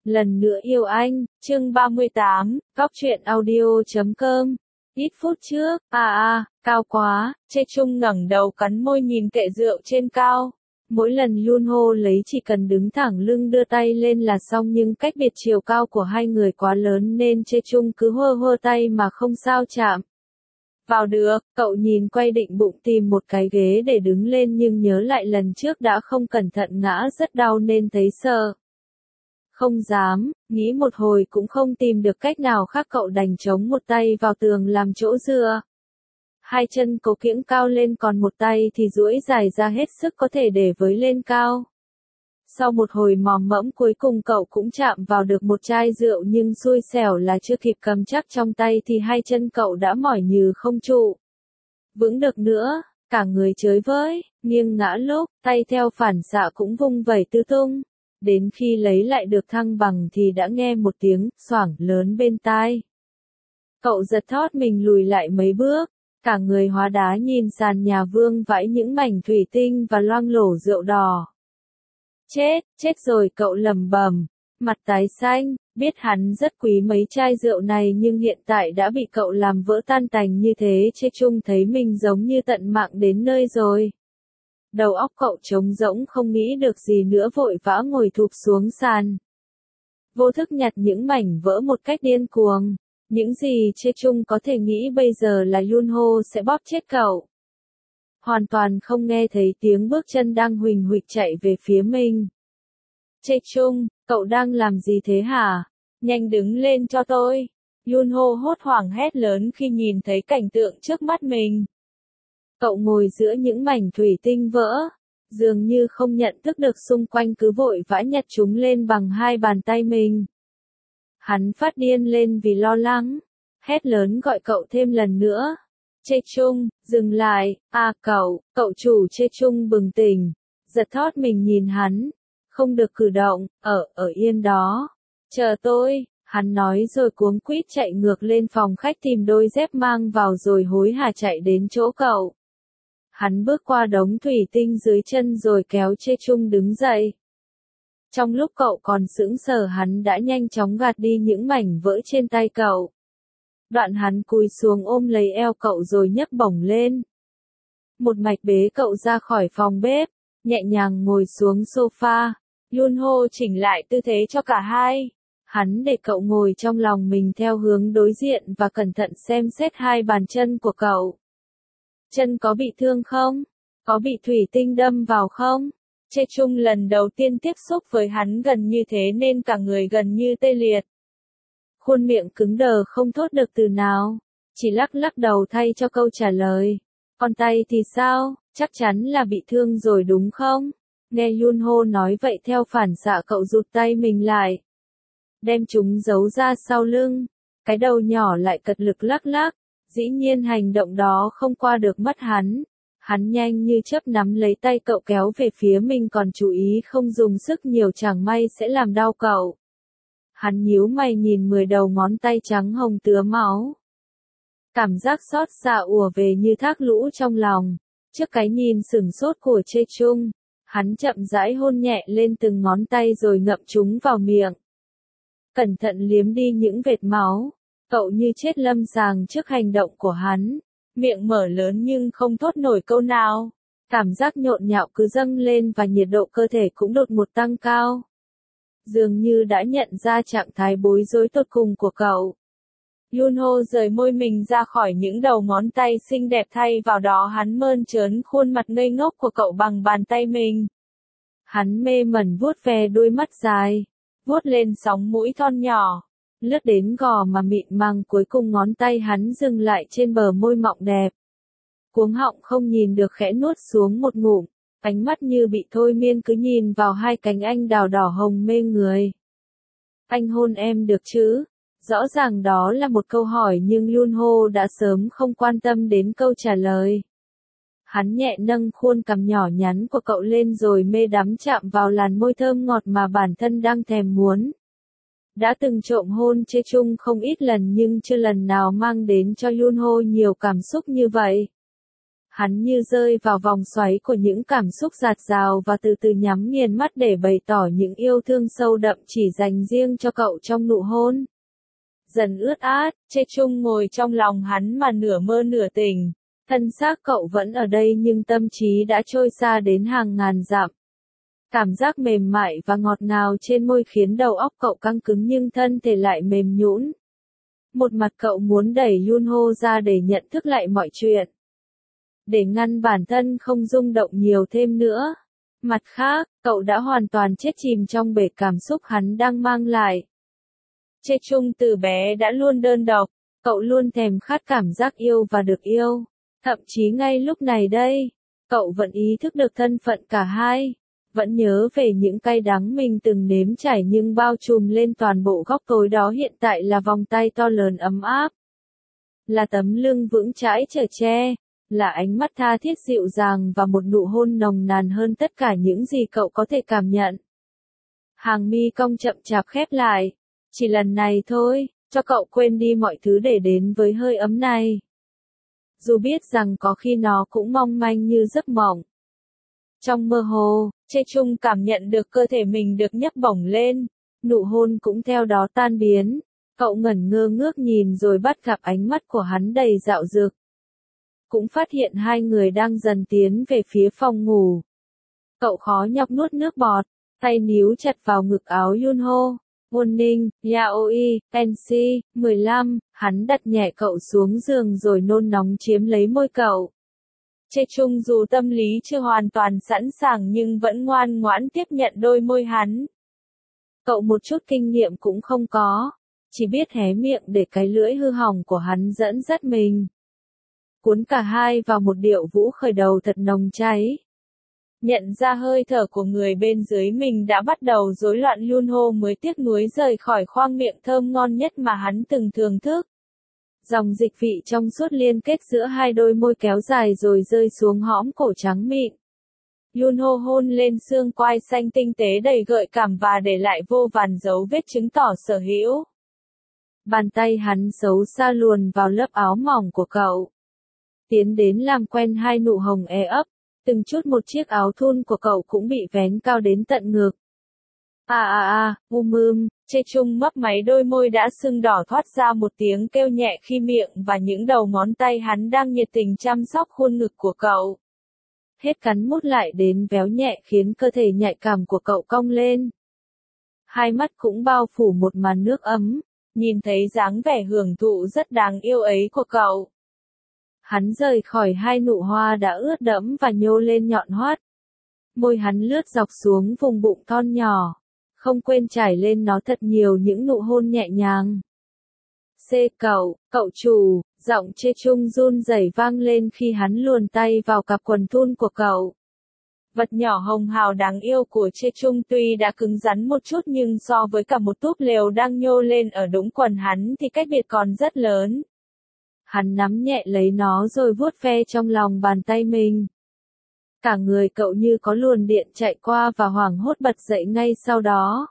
Lần nữa yêu anh, chương 38, góc truyện audio.com. Ít phút trước, cao quá, Chê Chung ngẩng đầu cắn môi nhìn kệ rượu trên cao. Mỗi lần Yunho lấy chỉ cần đứng thẳng lưng đưa tay lên là xong, nhưng cách biệt chiều cao của hai người quá lớn nên Chê Chung cứ hơ tay mà không sao chạm vào được. Cậu nhìn quay định bụng tìm một cái ghế để đứng lên, nhưng nhớ lại lần trước đã không cẩn thận ngã rất đau nên thấy sợ. Không dám, nghĩ một hồi cũng không tìm được cách nào khác, cậu đành chống một tay vào tường làm chỗ dựa. Hai chân cố kiễng cao lên, còn một tay thì duỗi dài ra hết sức có thể để với lên cao. Sau một hồi mò mẫm cuối cùng cậu cũng chạm vào được một chai rượu, nhưng xui xẻo là chưa kịp cầm chắc trong tay thì hai chân cậu đã mỏi như không trụ vững được nữa, cả người chới với, nghiêng ngã lúc, tay theo phản xạ cũng vung vẩy tứ tung. Đến khi lấy lại được thăng bằng thì đã nghe một tiếng xoảng lớn bên tai. Cậu giật thót mình lùi lại mấy bước, cả người hóa đá nhìn sàn nhà vương vãi những mảnh thủy tinh và loang lổ rượu đỏ. Chết rồi, cậu lẩm bẩm, mặt tái xanh, biết hắn rất quý mấy chai rượu này nhưng hiện tại đã bị cậu làm vỡ tan tành như thế. Chê Chung thấy mình giống như tận mạng đến nơi rồi. Đầu óc cậu trống rỗng không nghĩ được gì nữa, vội vã ngồi thụp xuống sàn. Vô thức nhặt những mảnh vỡ một cách điên cuồng. Những gì Chê Chung có thể nghĩ bây giờ là Yunho sẽ bóp chết cậu. Hoàn toàn không nghe thấy tiếng bước chân đang huỳnh huỵch chạy về phía mình. Chê Chung, cậu đang làm gì thế hả? Nhanh đứng lên cho tôi. Yunho hốt hoảng hét lớn khi nhìn thấy cảnh tượng trước mắt mình. Cậu ngồi giữa những mảnh thủy tinh vỡ, dường như không nhận thức được xung quanh, cứ vội vã nhặt chúng lên bằng hai bàn tay mình. Hắn phát điên lên vì lo lắng, hét lớn gọi cậu thêm lần nữa. Chê Chung, dừng lại, cậu chủ. Chê Chung bừng tỉnh, giật thót mình nhìn hắn, không được cử động, ở yên đó, chờ tôi. Hắn nói rồi cuống quýt chạy ngược lên phòng khách tìm đôi dép mang vào rồi hối hả chạy đến chỗ cậu. Hắn bước qua đống thủy tinh dưới chân rồi kéo Chê Chung đứng dậy. Trong lúc cậu còn sững sờ, hắn đã nhanh chóng gạt đi những mảnh vỡ trên tay cậu. Đoạn hắn cúi xuống ôm lấy eo cậu rồi nhấc bổng lên. Một mạch bế cậu ra khỏi phòng bếp, nhẹ nhàng ngồi xuống sofa. Yunho chỉnh lại tư thế cho cả hai. Hắn để cậu ngồi trong lòng mình theo hướng đối diện và cẩn thận xem xét hai bàn chân của cậu. Chân có bị thương không? Có bị thủy tinh đâm vào không? Chê Chung lần đầu tiên tiếp xúc với hắn gần như thế nên cả người gần như tê liệt. Khuôn miệng cứng đờ không thốt được từ nào, chỉ lắc đầu thay cho câu trả lời. Còn tay thì sao? Chắc chắn là bị thương rồi đúng không? Nghe Yunho nói vậy theo phản xạ cậu rụt tay mình lại, đem chúng giấu ra sau lưng, cái đầu nhỏ lại cật lực lắc. Dĩ nhiên hành động đó không qua được mắt hắn. Hắn nhanh như chớp nắm lấy tay cậu kéo về phía mình, còn chú ý không dùng sức nhiều chẳng may sẽ làm đau cậu. Hắn nhíu mày nhìn 10 đầu ngón tay trắng hồng tứa máu. Cảm giác xót xa ùa về như thác lũ trong lòng. Trước cái nhìn sửng sốt của Chê Chung, hắn chậm rãi hôn nhẹ lên từng ngón tay rồi ngậm chúng vào miệng. Cẩn thận liếm đi những vệt máu. Cậu như chết lâm sàng trước hành động của hắn. Miệng mở lớn nhưng không thốt nổi câu nào. Cảm giác nhộn nhạo cứ dâng lên và nhiệt độ cơ thể cũng đột ngột tăng cao. Dường như đã nhận ra trạng thái bối rối tột cùng của cậu. Yunho rời môi mình ra khỏi những đầu ngón tay xinh đẹp, thay vào đó hắn mơn trớn khuôn mặt ngây ngốc của cậu bằng bàn tay mình. Hắn mê mẩn vuốt ve đôi mắt dài, vuốt lên sóng mũi thon nhỏ, lướt đến gò má mịn màng, cuối cùng ngón tay hắn dừng lại trên bờ môi mọng đẹp. Cuống họng không nhìn được khẽ nuốt xuống một ngụm, ánh mắt như bị thôi miên cứ nhìn vào hai cánh anh đào đỏ hồng mê người. Anh hôn em được chứ? Rõ ràng đó là một câu hỏi nhưng Yunho đã sớm không quan tâm đến câu trả lời. Hắn nhẹ nâng khuôn cằm nhỏ nhắn của cậu lên rồi mê đắm chạm vào làn môi thơm ngọt mà bản thân đang thèm muốn. Đã từng trộm hôn Chê Chung không ít lần nhưng chưa lần nào mang đến cho Yunho nhiều cảm xúc như vậy. Hắn như rơi vào vòng xoáy của những cảm xúc dạt dào và từ từ nhắm nghiền mắt để bày tỏ những yêu thương sâu đậm chỉ dành riêng cho cậu trong nụ hôn. Dần ướt át, Chê Chung ngồi trong lòng hắn mà nửa mơ nửa tỉnh. Thân xác cậu vẫn ở đây nhưng tâm trí đã trôi xa đến hàng ngàn dặm. Cảm giác mềm mại và ngọt ngào trên môi khiến đầu óc cậu căng cứng nhưng thân thể lại mềm nhũn. Một mặt cậu muốn đẩy Yunho ra để nhận thức lại mọi chuyện. Để ngăn bản thân không rung động nhiều thêm nữa. Mặt khác, cậu đã hoàn toàn chết chìm trong bể cảm xúc hắn đang mang lại. Chê Chung từ bé đã luôn đơn độc, cậu luôn thèm khát cảm giác yêu và được yêu. Thậm chí ngay lúc này đây, cậu vẫn ý thức được thân phận cả hai. Vẫn nhớ về những cay đắng mình từng nếm trải nhưng bao trùm lên toàn bộ góc tối đó hiện tại là vòng tay to lớn ấm áp. Là tấm lưng vững chãi chở che, là ánh mắt tha thiết dịu dàng và một nụ hôn nồng nàn hơn tất cả những gì cậu có thể cảm nhận. Hàng mi cong chậm chạp khép lại. Chỉ lần này thôi, cho cậu quên đi mọi thứ để đến với hơi ấm này. Dù biết rằng có khi nó cũng mong manh như giấc mộng. Trong mơ hồ, Chê Chung cảm nhận được cơ thể mình được nhấc bổng lên, nụ hôn cũng theo đó tan biến. Cậu ngẩn ngơ ngước nhìn rồi bắt gặp ánh mắt của hắn đầy dạo dực. Cũng phát hiện hai người đang dần tiến về phía phòng ngủ. Cậu khó nhọc nuốt nước bọt, tay níu chặt vào ngực áo Yunho. Warning, Yaoi, NC, 15, hắn đặt nhẹ cậu xuống giường rồi nôn nóng chiếm lấy môi cậu. Chê Chung dù tâm lý chưa hoàn toàn sẵn sàng nhưng vẫn ngoan ngoãn tiếp nhận đôi môi hắn. Cậu một chút kinh nghiệm cũng không có, chỉ biết hé miệng để cái lưỡi hư hỏng của hắn dẫn dắt mình. Cuốn cả hai vào một điệu vũ khởi đầu thật nồng cháy. Nhận ra hơi thở của người bên dưới mình đã bắt đầu rối loạn, Yunho mới tiếc nuối rời khỏi khoang miệng thơm ngon nhất mà hắn từng thưởng thức. Dòng dịch vị trong suốt liên kết giữa hai đôi môi kéo dài rồi rơi xuống hõm cổ trắng mịn. Yunho hôn lên xương quai xanh tinh tế đầy gợi cảm và để lại vô vàn dấu vết chứng tỏ sở hữu. Bàn tay hắn xấu xa luồn vào lớp áo mỏng của cậu. Tiến đến làm quen hai nụ hồng ấp. Từng chút một chiếc áo thun của cậu cũng bị vén cao đến tận ngực. Chê Chung mấp máy đôi môi đã sưng đỏ thoát ra một tiếng kêu nhẹ khi miệng và những đầu ngón tay hắn đang nhiệt tình chăm sóc khuôn ngực của cậu. Hết cắn mút lại đến véo nhẹ khiến cơ thể nhạy cảm của cậu cong lên. Hai mắt cũng bao phủ một màn nước ấm, nhìn thấy dáng vẻ hưởng thụ rất đáng yêu ấy của cậu. Hắn rời khỏi hai nụ hoa đã ướt đẫm và nhô lên nhọn hoắt. Môi hắn lướt dọc xuống vùng bụng thon nhỏ, không quên trải lên nó thật nhiều những nụ hôn nhẹ nhàng. Cậu chủ, giọng Chê Chung run rẩy vang lên khi hắn luồn tay vào cặp quần thun của cậu. Vật nhỏ hồng hào đáng yêu của Chê Chung tuy đã cứng rắn một chút nhưng so với cả một túp lều đang nhô lên ở đũng quần hắn thì cách biệt còn rất lớn. Hắn nắm nhẹ lấy nó rồi vuốt ve trong lòng bàn tay mình. Cả người cậu như có luồng điện chạy qua và hoảng hốt bật dậy ngay sau đó.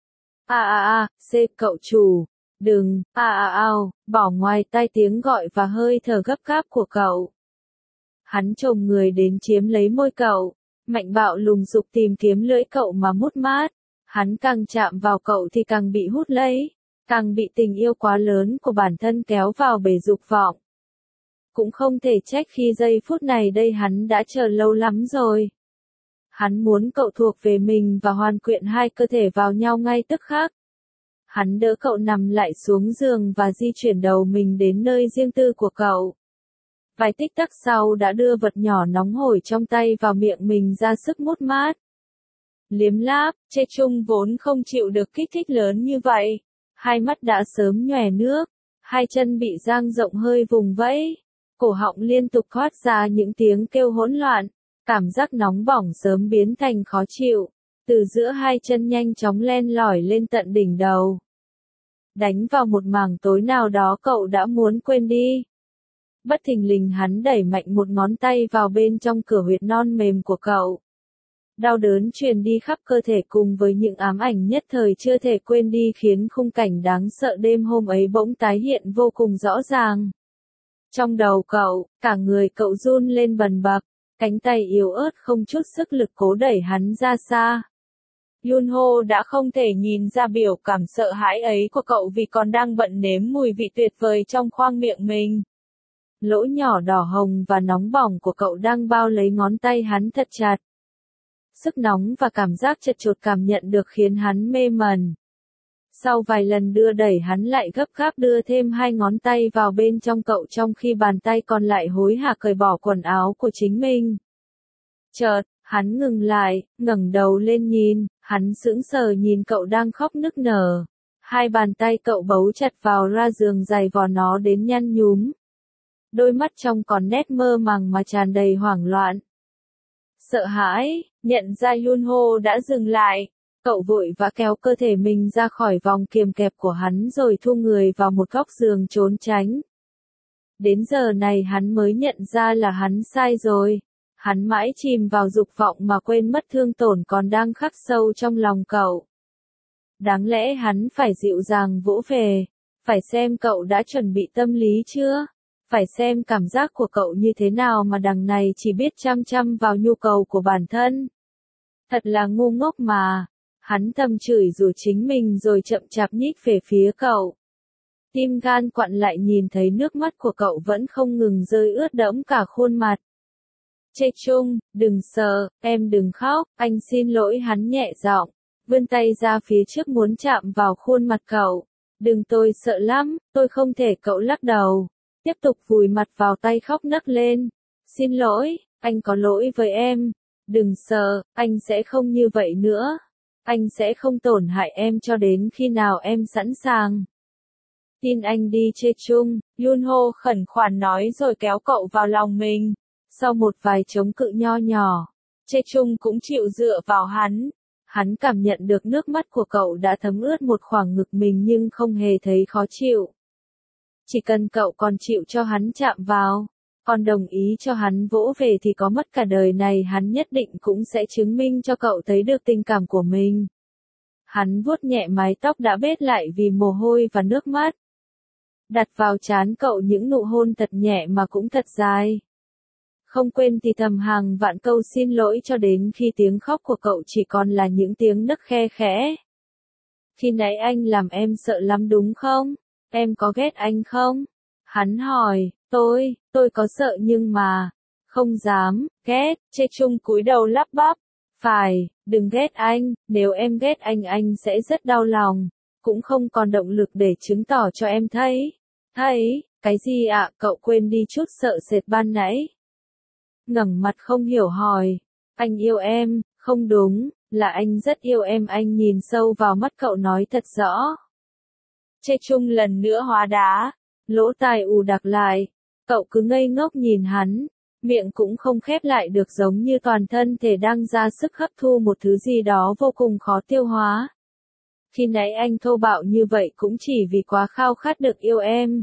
Cậu chủ, đừng, bỏ ngoài tai tiếng gọi và hơi thở gấp gáp của cậu. Hắn chồm người đến chiếm lấy môi cậu, mạnh bạo lùng sục tìm kiếm lưỡi cậu mà mút mát. Hắn càng chạm vào cậu thì càng bị hút lấy. Càng bị tình yêu quá lớn của bản thân kéo vào bể dục vọng. Cũng không thể trách khi giây phút này đây hắn đã chờ lâu lắm rồi. Hắn muốn cậu thuộc về mình và hoàn quyện hai cơ thể vào nhau ngay tức khắc. Hắn đỡ cậu nằm lại xuống giường và di chuyển đầu mình đến nơi riêng tư của cậu. Vài tích tắc sau đã đưa vật nhỏ nóng hổi trong tay vào miệng mình ra sức mút mát. Liếm láp, Chê Chung vốn không chịu được kích thích lớn như vậy. Hai mắt đã sớm nhòe nước, hai chân bị dang rộng hơi vùng vẫy, cổ họng liên tục thoát ra những tiếng kêu hỗn loạn, cảm giác nóng bỏng sớm biến thành khó chịu, từ giữa hai chân nhanh chóng len lỏi lên tận đỉnh đầu. Đánh vào một mảng tối nào đó cậu đã muốn quên đi. Bất thình lình hắn đẩy mạnh một ngón tay vào bên trong cửa huyệt non mềm của cậu. Đau đớn truyền đi khắp cơ thể cùng với những ám ảnh nhất thời chưa thể quên đi khiến khung cảnh đáng sợ đêm hôm ấy bỗng tái hiện vô cùng rõ ràng. Trong đầu cậu, cả người cậu run lên bần bật, cánh tay yếu ớt không chút sức lực cố đẩy hắn ra xa. Yunho đã không thể nhìn ra biểu cảm sợ hãi ấy của cậu vì còn đang bận nếm mùi vị tuyệt vời trong khoang miệng mình. Lỗ nhỏ đỏ hồng và nóng bỏng của cậu đang bao lấy ngón tay hắn thật chặt. Sức nóng và cảm giác chật chội cảm nhận được khiến hắn mê mẩn. Sau vài lần đưa đẩy hắn lại gấp gáp đưa thêm 2 ngón tay vào bên trong cậu trong khi bàn tay còn lại hối hả cởi bỏ quần áo của chính mình. Chợt, hắn ngừng lại, ngẩng đầu lên nhìn, hắn sững sờ nhìn cậu đang khóc nức nở. 2 bàn tay cậu bấu chặt vào ra giường giày vò nó đến nhăn nhúm. Đôi mắt trông còn nét mơ màng mà tràn đầy hoảng loạn. Sợ hãi, nhận ra Yunho đã dừng lại. Cậu vội vã kéo cơ thể mình ra khỏi vòng kiềm kẹp của hắn rồi thu người vào một góc giường trốn tránh. Đến giờ này hắn mới nhận ra là hắn sai rồi. Hắn mãi chìm vào dục vọng mà quên mất thương tổn còn đang khắc sâu trong lòng cậu. Đáng lẽ hắn phải dịu dàng vỗ về, phải xem cậu đã chuẩn bị tâm lý chưa, phải xem cảm giác của cậu như thế nào mà đằng này chỉ biết chăm chăm vào nhu cầu của bản thân. Thật là ngu ngốc mà. Hắn thầm chửi rủa chính mình rồi chậm chạp nhích về phía cậu. Tim gan quặn lại nhìn thấy nước mắt của cậu vẫn không ngừng rơi ướt đẫm cả khuôn mặt. Chae-chung, đừng sợ, em đừng khóc, anh xin lỗi hắn nhẹ giọng, vươn tay ra phía trước muốn chạm vào khuôn mặt cậu. Đừng tôi sợ lắm, tôi không thể cậu lắc đầu. Tiếp tục vùi mặt vào tay khóc nấc lên. Xin lỗi, anh có lỗi với em. Đừng sợ, anh sẽ không như vậy nữa. Anh sẽ không tổn hại em cho đến khi nào em sẵn sàng. Tin anh đi Chae-chung, Yunho khẩn khoản nói rồi kéo cậu vào lòng mình. Sau một vài chống cự nho nhỏ, Chae-chung cũng chịu dựa vào hắn. Hắn cảm nhận được nước mắt của cậu đã thấm ướt một khoảng ngực mình nhưng không hề thấy khó chịu. Chỉ cần cậu còn chịu cho hắn chạm vào, còn đồng ý cho hắn vỗ về thì có mất cả đời này hắn nhất định cũng sẽ chứng minh cho cậu thấy được tình cảm của mình. Hắn vuốt nhẹ mái tóc đã bết lại vì mồ hôi và nước mắt. Đặt vào trán cậu những nụ hôn thật nhẹ mà cũng thật dài. Không quên thì thầm hàng vạn câu xin lỗi cho đến khi tiếng khóc của cậu chỉ còn là những tiếng nấc khe khẽ. Khi nãy anh làm em sợ lắm đúng không? Em có ghét anh không? Hắn hỏi, tôi có sợ nhưng mà, không dám, ghét, Chae-chung cúi đầu lắp bắp. Phải, đừng ghét anh, nếu em ghét anh sẽ rất đau lòng, cũng không còn động lực để chứng tỏ cho em thấy. Thấy, cái gì ạ, cậu quên đi chút sợ sệt ban nãy. Ngẩng mặt không hiểu hỏi, anh yêu em, không đúng, là anh rất yêu em. Anh nhìn sâu vào mắt cậu nói thật rõ. Chae-chung lần nữa hóa đá, lỗ tai ù đặc lại, cậu cứ ngây ngốc nhìn hắn, miệng cũng không khép lại được giống như toàn thân thể đang ra sức hấp thu một thứ gì đó vô cùng khó tiêu hóa. Khi nãy anh thô bạo như vậy cũng chỉ vì quá khao khát được yêu em.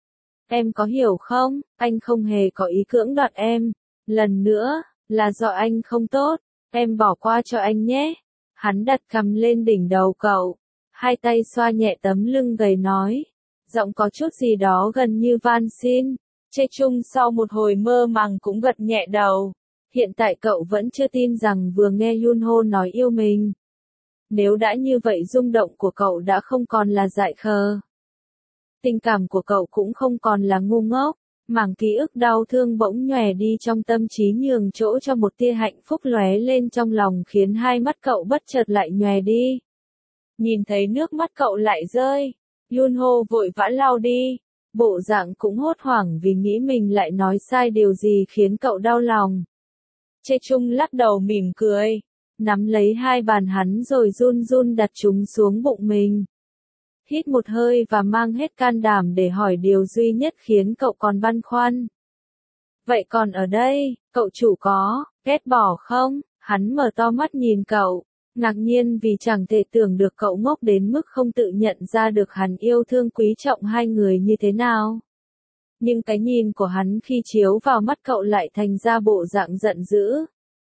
Em có hiểu không, anh không hề có ý cưỡng đoạt em, lần nữa, là do anh không tốt, em bỏ qua cho anh nhé. Hắn đặt cằm lên đỉnh đầu cậu, hai tay xoa nhẹ tấm lưng gầy nói, giọng có chút gì đó gần như van xin. Chae-chung sau một hồi mơ màng cũng gật nhẹ đầu. Hiện tại cậu vẫn chưa tin rằng vừa nghe Yunho nói yêu mình. Nếu đã như vậy rung động của cậu đã không còn là dại khờ. Tình cảm của cậu cũng không còn là ngu ngốc. Mảng ký ức đau thương bỗng nhòe đi trong tâm trí nhường chỗ cho một tia hạnh phúc lóe lên trong lòng khiến hai mắt cậu bất chợt lại nhòe đi. Nhìn thấy nước mắt cậu lại rơi, Yunho vội vã lau đi. Bộ dạng cũng hốt hoảng vì nghĩ mình lại nói sai điều gì khiến cậu đau lòng. Chae-chung lắc đầu mỉm cười, nắm lấy hai bàn hắn rồi run run đặt chúng xuống bụng mình. Hít một hơi và mang hết can đảm để hỏi điều duy nhất khiến cậu còn băn khoăn. Vậy còn ở đây, cậu chủ có ghét bỏ không? Hắn mở to mắt nhìn cậu, ngạc nhiên vì chẳng thể tưởng được cậu ngốc đến mức không tự nhận ra được hắn yêu thương quý trọng hai người như thế nào. Nhưng cái nhìn của hắn khi chiếu vào mắt cậu lại thành ra bộ dạng giận dữ.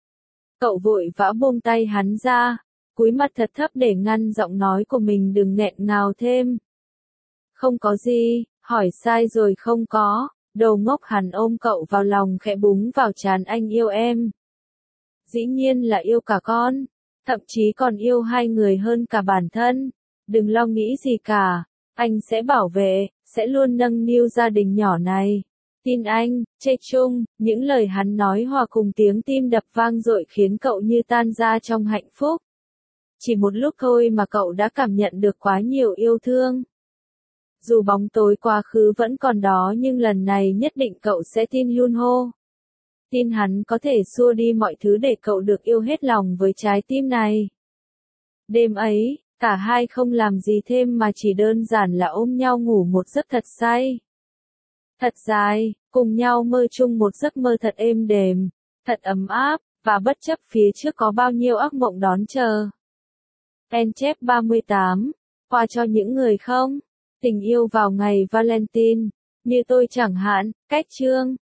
Cậu vội vã buông tay hắn ra, cúi mặt thật thấp để ngăn giọng nói của mình đừng nghẹn ngào thêm. Không có gì, hỏi sai rồi không có, Đồ ngốc, hắn ôm cậu vào lòng khẽ búng vào trán, anh yêu em. Dĩ nhiên là yêu cả con, thậm chí còn yêu hai người hơn cả bản thân. Đừng lo nghĩ gì cả, anh sẽ bảo vệ, sẽ luôn nâng niu gia đình nhỏ này. Tin anh, Chê Chung. Những lời hắn nói hòa cùng tiếng tim đập vang dội khiến cậu như tan ra trong hạnh phúc. Chỉ một lúc thôi mà cậu đã cảm nhận được quá nhiều yêu thương. Dù bóng tối quá khứ vẫn còn đó nhưng lần này nhất định cậu sẽ tin Yunho. Tin hắn có thể xua đi mọi thứ để cậu được yêu hết lòng với trái tim này. Đêm ấy, cả hai không làm gì thêm mà chỉ đơn giản là ôm nhau ngủ một giấc thật say. Thật dài, cùng nhau mơ chung một giấc mơ thật êm đềm, thật ấm áp, và bất chấp phía trước có bao nhiêu ác mộng đón chờ. Pen chép 38, quà cho những người không? Tình yêu vào ngày Valentine, như tôi chẳng hạn, cách chương.